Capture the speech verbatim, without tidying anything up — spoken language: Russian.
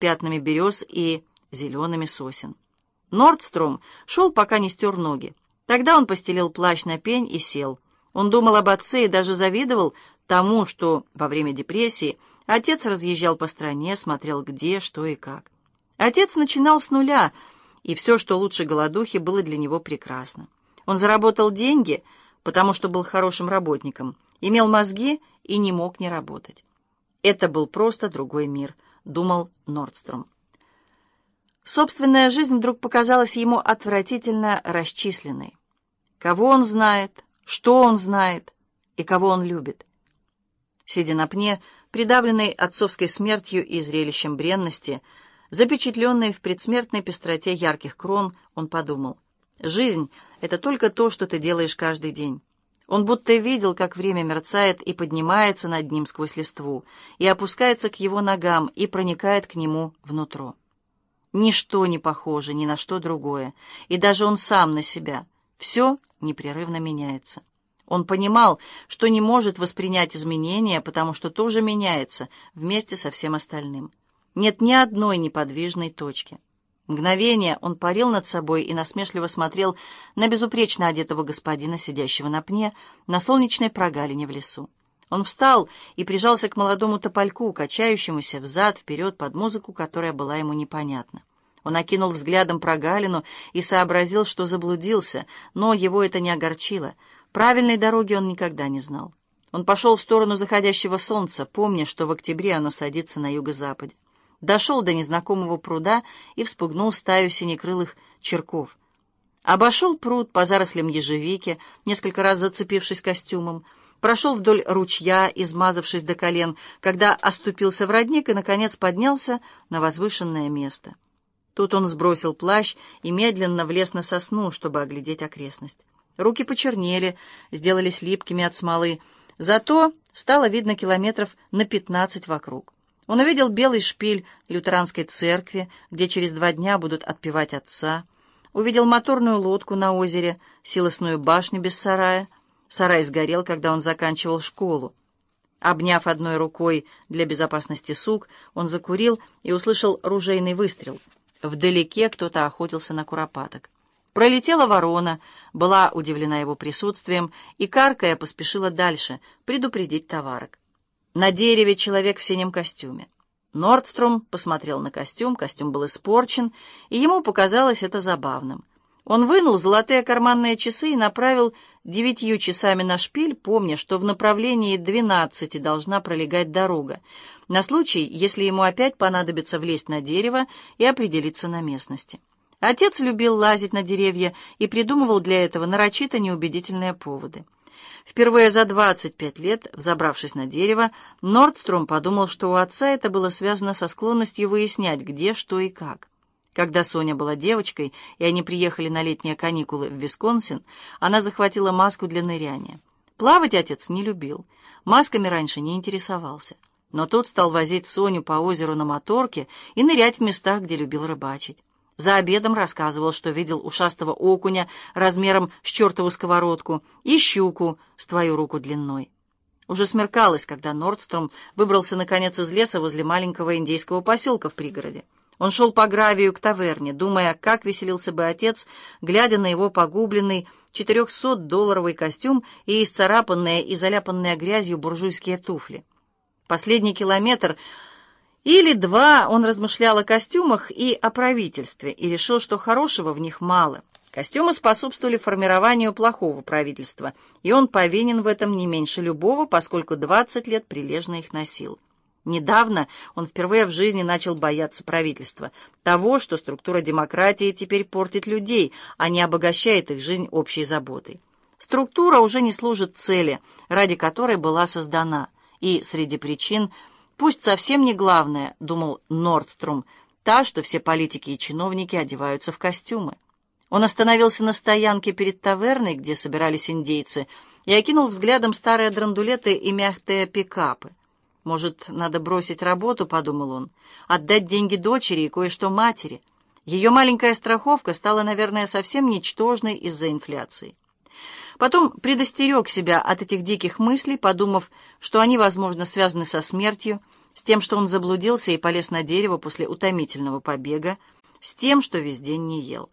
пятнами берез и зелеными сосен. Нордстром шел, пока не стер ноги. Тогда он постелил плащ на пень и сел. Он думал об отце и даже завидовал тому, что во время депрессии отец разъезжал по стране, смотрел где, что и как. Отец начинал с нуля, и все, что лучше голодухи, было для него прекрасно. Он заработал деньги, потому что был хорошим работником, имел мозги и не мог не работать. Это был просто другой мир, думал Нордстром. Собственная жизнь вдруг показалась ему отвратительно расчисленной. Кого он знает, что он знает и кого он любит. Сидя на пне, придавленный отцовской смертью и зрелищем бренности, запечатленный в предсмертной пестроте ярких крон, он подумал: жизнь — это только то, что ты делаешь каждый день. Он будто видел, как время мерцает и поднимается над ним сквозь листву, и опускается к его ногам, и проникает к нему внутрь. Ничто не похоже ни на что другое, и даже он сам на себя. Все непрерывно меняется. Он понимал, что не может воспринять изменения, потому что тоже меняется вместе со всем остальным. Нет ни одной неподвижной точки. Мгновение он парил над собой и насмешливо смотрел на безупречно одетого господина, сидящего на пне, на солнечной прогалине в лесу. Он встал и прижался к молодому топольку, качающемуся взад-вперед под музыку, которая была ему непонятна. Он окинул взглядом прогалину и сообразил, что заблудился, но его это не огорчило. Правильной дороги он никогда не знал. Он пошел в сторону заходящего солнца, помня, что в октябре оно садится на юго-западе. Дошел до незнакомого пруда и вспугнул стаю синекрылых черков. Обошел пруд по зарослям ежевики, несколько раз зацепившись костюмом, прошел вдоль ручья, измазавшись до колен, когда оступился в родник и, наконец, поднялся на возвышенное место. Тут он сбросил плащ и медленно влез на сосну, чтобы оглядеть окрестность. Руки почернели, сделались липкими от смолы, зато стало видно километров на пятнадцать вокруг. Он увидел белый шпиль лютеранской церкви, где через два дня будут отпевать отца. Увидел моторную лодку на озере, силосную башню без сарая. Сарай сгорел, когда он заканчивал школу. Обняв одной рукой для безопасности сук, он закурил и услышал ружейный выстрел. Вдалеке кто-то охотился на куропаток. Пролетела ворона, была удивлена его присутствием и, каркая, поспешила дальше предупредить товарок. На дереве человек в синем костюме. Нордстром посмотрел на костюм, костюм был испорчен, и ему показалось это забавным. Он вынул золотые карманные часы и направил девятью часами на шпиль, помня, что в направлении двенадцати должна пролегать дорога, на случай, если ему опять понадобится влезть на дерево и определиться на местности. Отец любил лазить на деревья и придумывал для этого нарочито неубедительные поводы. Впервые за двадцать пять лет, взобравшись на дерево, Нордстром подумал, что у отца это было связано со склонностью выяснять, где, что и как. Когда Соня была девочкой, и они приехали на летние каникулы в Висконсин, она захватила маску для ныряния. Плавать отец не любил, масками раньше не интересовался. Но тот стал возить Соню по озеру на моторке и нырять в местах, где любил рыбачить. За обедом рассказывал, что видел ушастого окуня размером с чертову сковородку и щуку с твою руку длиной. Уже смеркалось, когда Нордстром выбрался наконец из леса возле маленького индейского поселка в пригороде. Он шел по гравию к таверне, думая, как веселился бы отец, глядя на его погубленный четырехсотдолларовый костюм и исцарапанные и заляпанные грязью буржуйские туфли. Последний километр или два он размышлял о костюмах и о правительстве и решил, что хорошего в них мало. Костюмы способствовали формированию плохого правительства, и он повинен в этом не меньше любого, поскольку двадцать лет прилежно их носил. Недавно он впервые в жизни начал бояться правительства, того, что структура демократии теперь портит людей, а не обогащает их жизнь общей заботой. Структура уже не служит цели, ради которой была создана, и среди причин, пусть совсем не главное, думал Нордстром, та, что все политики и чиновники одеваются в костюмы. Он остановился на стоянке перед таверной, где собирались индейцы, и окинул взглядом старые драндулеты и мягкие пикапы. «Может, надо бросить работу», — подумал он, — «отдать деньги дочери и кое-что матери». Ее маленькая страховка стала, наверное, совсем ничтожной из-за инфляции. Потом предостерег себя от этих диких мыслей, подумав, что они, возможно, связаны со смертью, с тем, что он заблудился и полез на дерево после утомительного побега, с тем, что весь день не ел.